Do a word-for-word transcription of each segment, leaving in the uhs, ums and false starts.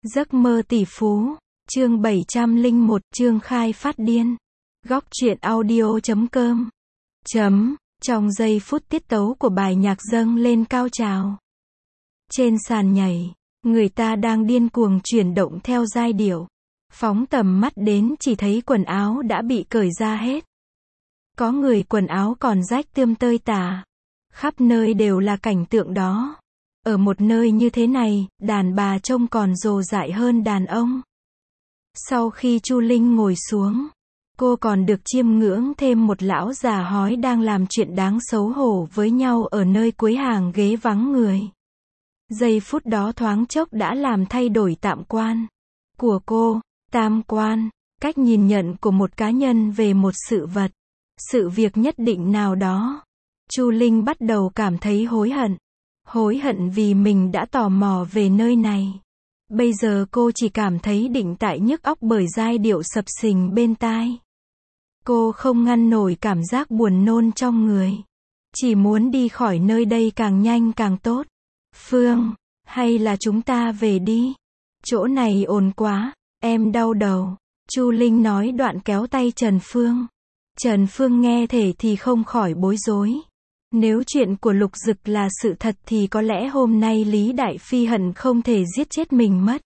Giấc mơ tỷ phú, chương bảy trăm lẻ một, chương khai phát điên. Góc truyện audio chấm com. Chấm, trong giây phút tiết tấu của bài nhạc dâng lên cao trào. Trên sàn nhảy, người ta đang điên cuồng chuyển động theo giai điệu. Phóng tầm mắt đến chỉ thấy quần áo đã bị cởi ra hết. Có người quần áo còn rách tươm tơi tả. Khắp nơi đều là cảnh tượng đó. Ở một nơi như thế này, đàn bà trông còn rồ dại hơn đàn ông. Sau khi Chu Linh ngồi xuống, cô còn được chiêm ngưỡng thêm một lão già hói đang làm chuyện đáng xấu hổ với nhau ở nơi cuối hàng ghế vắng người. Giây phút đó thoáng chốc đã làm thay đổi tạm quan của cô, tam quan, cách nhìn nhận của một cá nhân về một sự vật, sự việc nhất định nào đó. Chu Linh bắt đầu cảm thấy hối hận. Hối hận vì mình đã tò mò về nơi này. Bây giờ cô chỉ cảm thấy định tại nhức óc bởi giai điệu sập sình bên tai. Cô không ngăn nổi cảm giác buồn nôn trong người. Chỉ muốn đi khỏi nơi đây càng nhanh càng tốt. Phương, hay là chúng ta về đi? Chỗ này ồn quá, em đau đầu. Chu Linh nói đoạn kéo tay Trần Phương. Trần Phương nghe thể thì không khỏi bối rối. Nếu chuyện của Lục Dực là sự thật thì có lẽ hôm nay Lý Đại Phi hận không thể giết chết mình mất.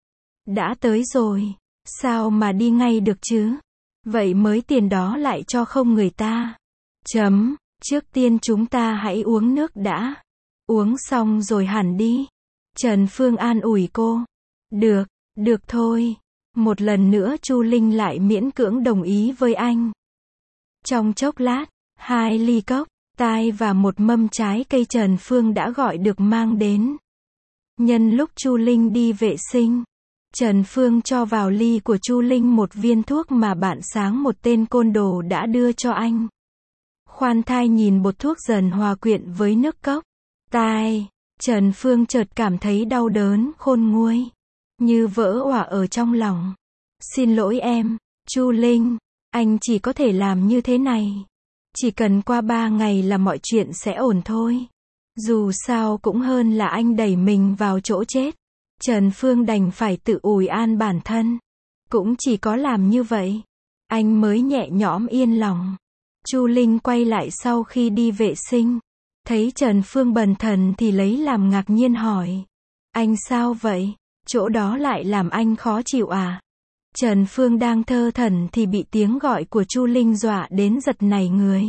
Đã tới rồi, sao mà đi ngay được chứ? Vậy mới tiền đó lại cho không người ta. Chấm, trước tiên chúng ta hãy uống nước đã. Uống xong rồi hẳn đi. Trần Phương an ủi cô. Được, được thôi. Một lần nữa Chu Linh lại miễn cưỡng đồng ý với anh. Trong chốc lát, hai ly cốc, tai và một mâm trái cây Trần Phương đã gọi được mang đến. Nhân lúc Chu Linh đi vệ sinh, Trần Phương cho vào ly của Chu Linh một viên thuốc mà bạn sáng một tên côn đồ đã đưa cho anh. Khoan thai nhìn bột thuốc dần hòa quyện với nước cốc. Tai, Trần Phương chợt cảm thấy đau đớn khôn nguôi, như vỡ òa ở trong lòng. Xin lỗi em, Chu Linh, anh chỉ có thể làm như thế này. Chỉ cần qua ba ngày là mọi chuyện sẽ ổn thôi. Dù sao cũng hơn là anh đẩy mình vào chỗ chết. Trần Phương đành phải tự ủi an bản thân. Cũng chỉ có làm như vậy, anh mới nhẹ nhõm yên lòng. Chu Linh quay lại sau khi đi vệ sinh. Thấy Trần Phương bần thần thì lấy làm ngạc nhiên hỏi. Anh sao vậy? Chỗ đó lại làm anh khó chịu à? Trần Phương đang thơ thẩn thì bị tiếng gọi của Chu Linh dọa đến giật nảy người.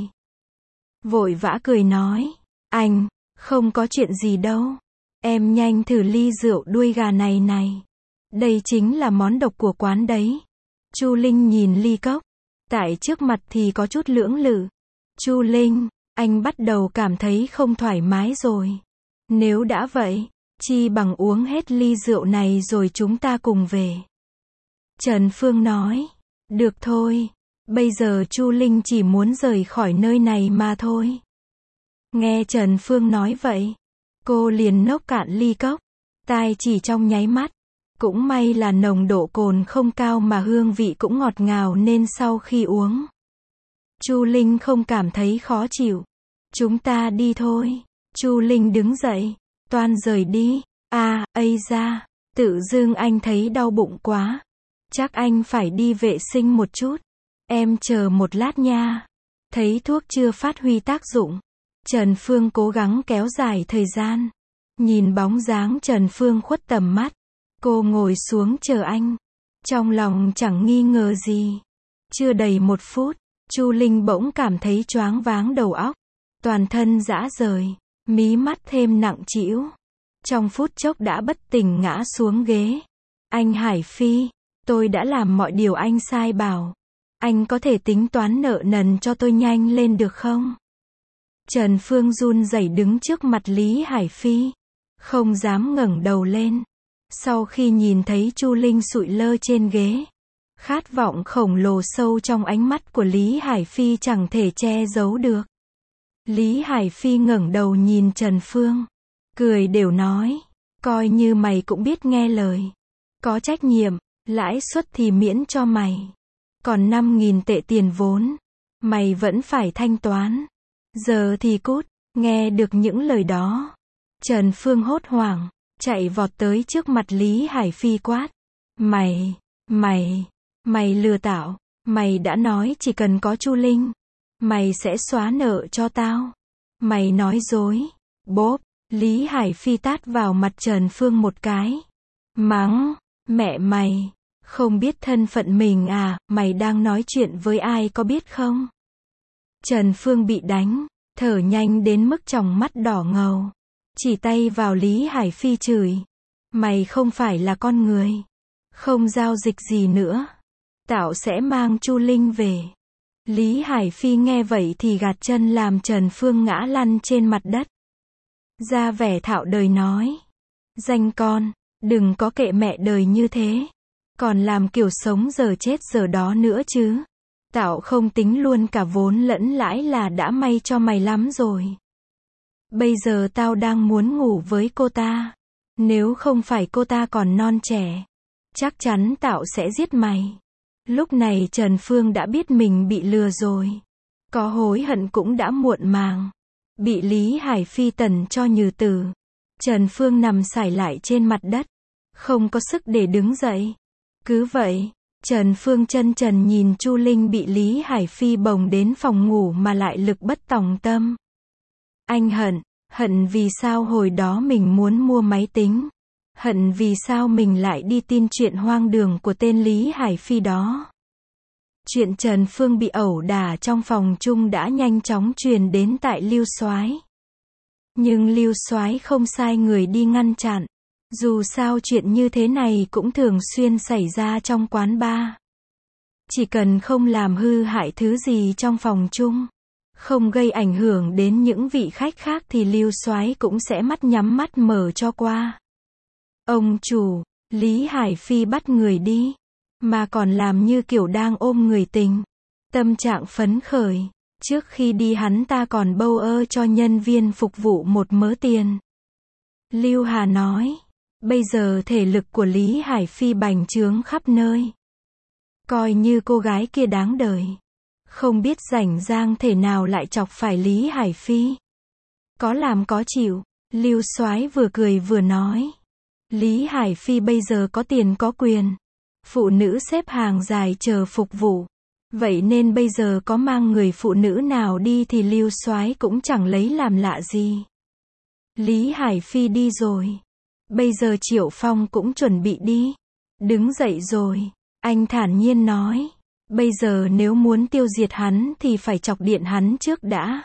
Vội vã cười nói, anh, không có chuyện gì đâu. Em nhanh thử ly rượu đuôi gà này này. Đây chính là món độc của quán đấy. Chu Linh nhìn ly cốc, tại trước mặt thì có chút lưỡng lự. Chu Linh, anh bắt đầu cảm thấy không thoải mái rồi. Nếu đã vậy, chi bằng uống hết ly rượu này rồi chúng ta cùng về. Trần Phương nói, được thôi, bây giờ Chu Linh chỉ muốn rời khỏi nơi này mà thôi. Nghe Trần Phương nói vậy, cô liền nốc cạn ly cốc, tai chỉ trong nháy mắt. Cũng may là nồng độ cồn không cao mà hương vị cũng ngọt ngào nên sau khi uống, Chu Linh không cảm thấy khó chịu. Chúng ta đi thôi. Chu Linh đứng dậy, toan rời đi. À, ây da, tự dưng anh thấy đau bụng quá. Chắc anh phải đi vệ sinh một chút. Em chờ một lát nha. Thấy thuốc chưa phát huy tác dụng, Trần Phương cố gắng kéo dài thời gian. Nhìn bóng dáng Trần Phương khuất tầm mắt, cô ngồi xuống chờ anh. Trong lòng chẳng nghi ngờ gì. Chưa đầy một phút, Chu Linh bỗng cảm thấy choáng váng đầu óc. Toàn thân rã rời, mí mắt thêm nặng trĩu. Trong phút chốc đã bất tỉnh ngã xuống ghế. Anh Hải Phi, tôi đã làm mọi điều anh sai bảo. Anh có thể tính toán nợ nần cho tôi nhanh lên được không? Trần Phương run rẩy đứng trước mặt Lý Hải Phi, không dám ngẩng đầu lên. Sau khi nhìn thấy Chu Linh sụi lơ trên ghế, khát vọng khổng lồ sâu trong ánh mắt của Lý Hải Phi chẳng thể che giấu được. Lý Hải Phi ngẩng đầu nhìn Trần Phương, cười đều nói, coi như mày cũng biết nghe lời. Có trách nhiệm, lãi suất thì miễn cho mày. Còn năm nghìn tệ tiền vốn, mày vẫn phải thanh toán. Giờ thì cút. Nghe được những lời đó, Trần Phương hốt hoảng, chạy vọt tới trước mặt Lý Hải Phi quát. Mày, mày, mày lừa tao, mày đã nói chỉ cần có Chu Linh, mày sẽ xóa nợ cho tao. Mày nói dối. Bốp, Lý Hải Phi tát vào mặt Trần Phương một cái. Mắng, mẹ mày, không biết thân phận mình à, mày đang nói chuyện với ai có biết không? Trần Phương bị đánh, thở nhanh đến mức tròng mắt đỏ ngầu. Chỉ tay vào Lý Hải Phi chửi. Mày không phải là con người. Không giao dịch gì nữa. Tao sẽ mang Chu Linh về. Lý Hải Phi nghe vậy thì gạt chân làm Trần Phương ngã lăn trên mặt đất. Ra vẻ thạo đời nói. Danh con, đừng có kệ mẹ đời như thế. Còn làm kiểu sống giờ chết giờ đó nữa chứ. Tao không tính luôn cả vốn lẫn lãi là đã may cho mày lắm rồi. Bây giờ tao đang muốn ngủ với cô ta. Nếu không phải cô ta còn non trẻ, chắc chắn tao sẽ giết mày. Lúc này Trần Phương đã biết mình bị lừa rồi. Có hối hận cũng đã muộn màng. Bị Lý Hải Phi tẩn cho nhừ tử. Trần Phương nằm sải lại trên mặt đất. Không có sức để đứng dậy. Cứ vậy, Trần Phương chân trần nhìn Chu Linh bị Lý Hải Phi bồng đến phòng ngủ mà lại lực bất tòng tâm. Anh hận, hận vì sao hồi đó mình muốn mua máy tính. Hận vì sao mình lại đi tin chuyện hoang đường của tên Lý Hải Phi đó. Chuyện Trần Phương bị ẩu đả trong phòng chung đã nhanh chóng truyền đến tại Lưu Soái. Nhưng Lưu Soái không sai người đi ngăn chặn. Dù sao chuyện như thế này cũng thường xuyên xảy ra trong quán bar. Chỉ cần không làm hư hại thứ gì trong phòng chung, không gây ảnh hưởng đến những vị khách khác thì Lưu Soái cũng sẽ mắt nhắm mắt mở cho qua. Ông chủ, Lý Hải Phi bắt người đi, mà còn làm như kiểu đang ôm người tình. Tâm trạng phấn khởi, trước khi đi hắn ta còn bâu ơ cho nhân viên phục vụ một mớ tiền. Lưu Hà nói, bây giờ thể lực của Lý Hải Phi bành trướng khắp nơi. Coi như cô gái kia đáng đời. Không biết rảnh rang thể nào lại chọc phải Lý Hải Phi. Có làm có chịu, Lưu Soái vừa cười vừa nói. Lý Hải Phi bây giờ có tiền có quyền. Phụ nữ xếp hàng dài chờ phục vụ. Vậy nên bây giờ có mang người phụ nữ nào đi thì Lưu Soái cũng chẳng lấy làm lạ gì. Lý Hải Phi đi rồi. Bây giờ Triệu Phong cũng chuẩn bị đi. Đứng dậy rồi. Anh thản nhiên nói. Bây giờ nếu muốn tiêu diệt hắn thì phải chọc điện hắn trước đã.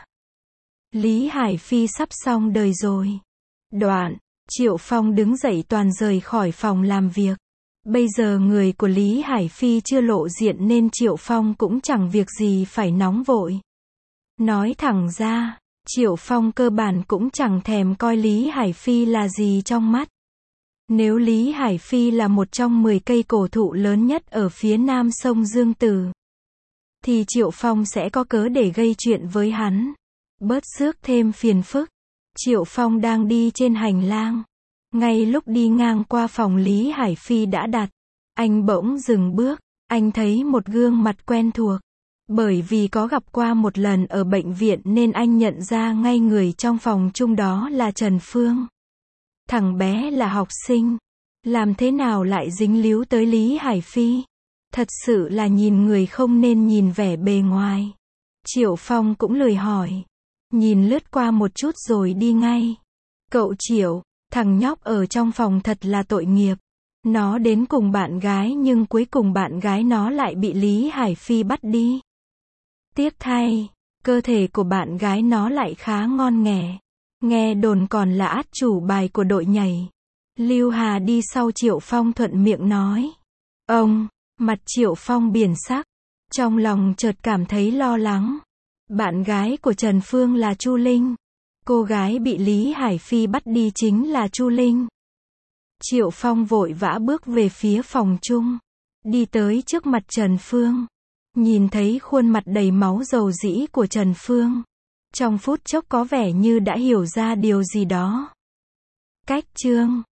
Lý Hải Phi sắp xong đời rồi. Đoạn, Triệu Phong đứng dậy toàn rời khỏi phòng làm việc. Bây giờ người của Lý Hải Phi chưa lộ diện nên Triệu Phong cũng chẳng việc gì phải nóng vội. Nói thẳng ra, Triệu Phong cơ bản cũng chẳng thèm coi Lý Hải Phi là gì trong mắt. Nếu Lý Hải Phi là một trong mười cây cổ thụ lớn nhất ở phía nam sông Dương Tử, thì Triệu Phong sẽ có cớ để gây chuyện với hắn. Bớt rước thêm phiền phức. Triệu Phong đang đi trên hành lang. Ngay lúc đi ngang qua phòng Lý Hải Phi đã đặt, anh bỗng dừng bước. Anh thấy một gương mặt quen thuộc. Bởi vì có gặp qua một lần ở bệnh viện nên anh nhận ra ngay người trong phòng chung đó là Trần Phương. Thằng bé là học sinh. Làm thế nào lại dính líu tới Lý Hải Phi? Thật sự là nhìn người không nên nhìn vẻ bề ngoài. Triệu Phong cũng lười hỏi. Nhìn lướt qua một chút rồi đi ngay. Cậu Triệu, thằng nhóc ở trong phòng thật là tội nghiệp. Nó đến cùng bạn gái nhưng cuối cùng bạn gái nó lại bị Lý Hải Phi bắt đi. Tiếc thay, cơ thể của bạn gái nó lại khá ngon nghẻ. Nghe đồn còn là át chủ bài của đội nhảy. Lưu Hà đi sau Triệu Phong thuận miệng nói. Ông, mặt Triệu Phong biển sắc. Trong lòng chợt cảm thấy lo lắng. Bạn gái của Trần Phương là Chu Linh. Cô gái bị Lý Hải Phi bắt đi chính là Chu Linh. Triệu Phong vội vã bước về phía phòng chung. Đi tới trước mặt Trần Phương. Nhìn thấy khuôn mặt đầy máu dầu dĩ của Trần Phương. Trong phút chốc có vẻ như đã hiểu ra điều gì đó. Cách chương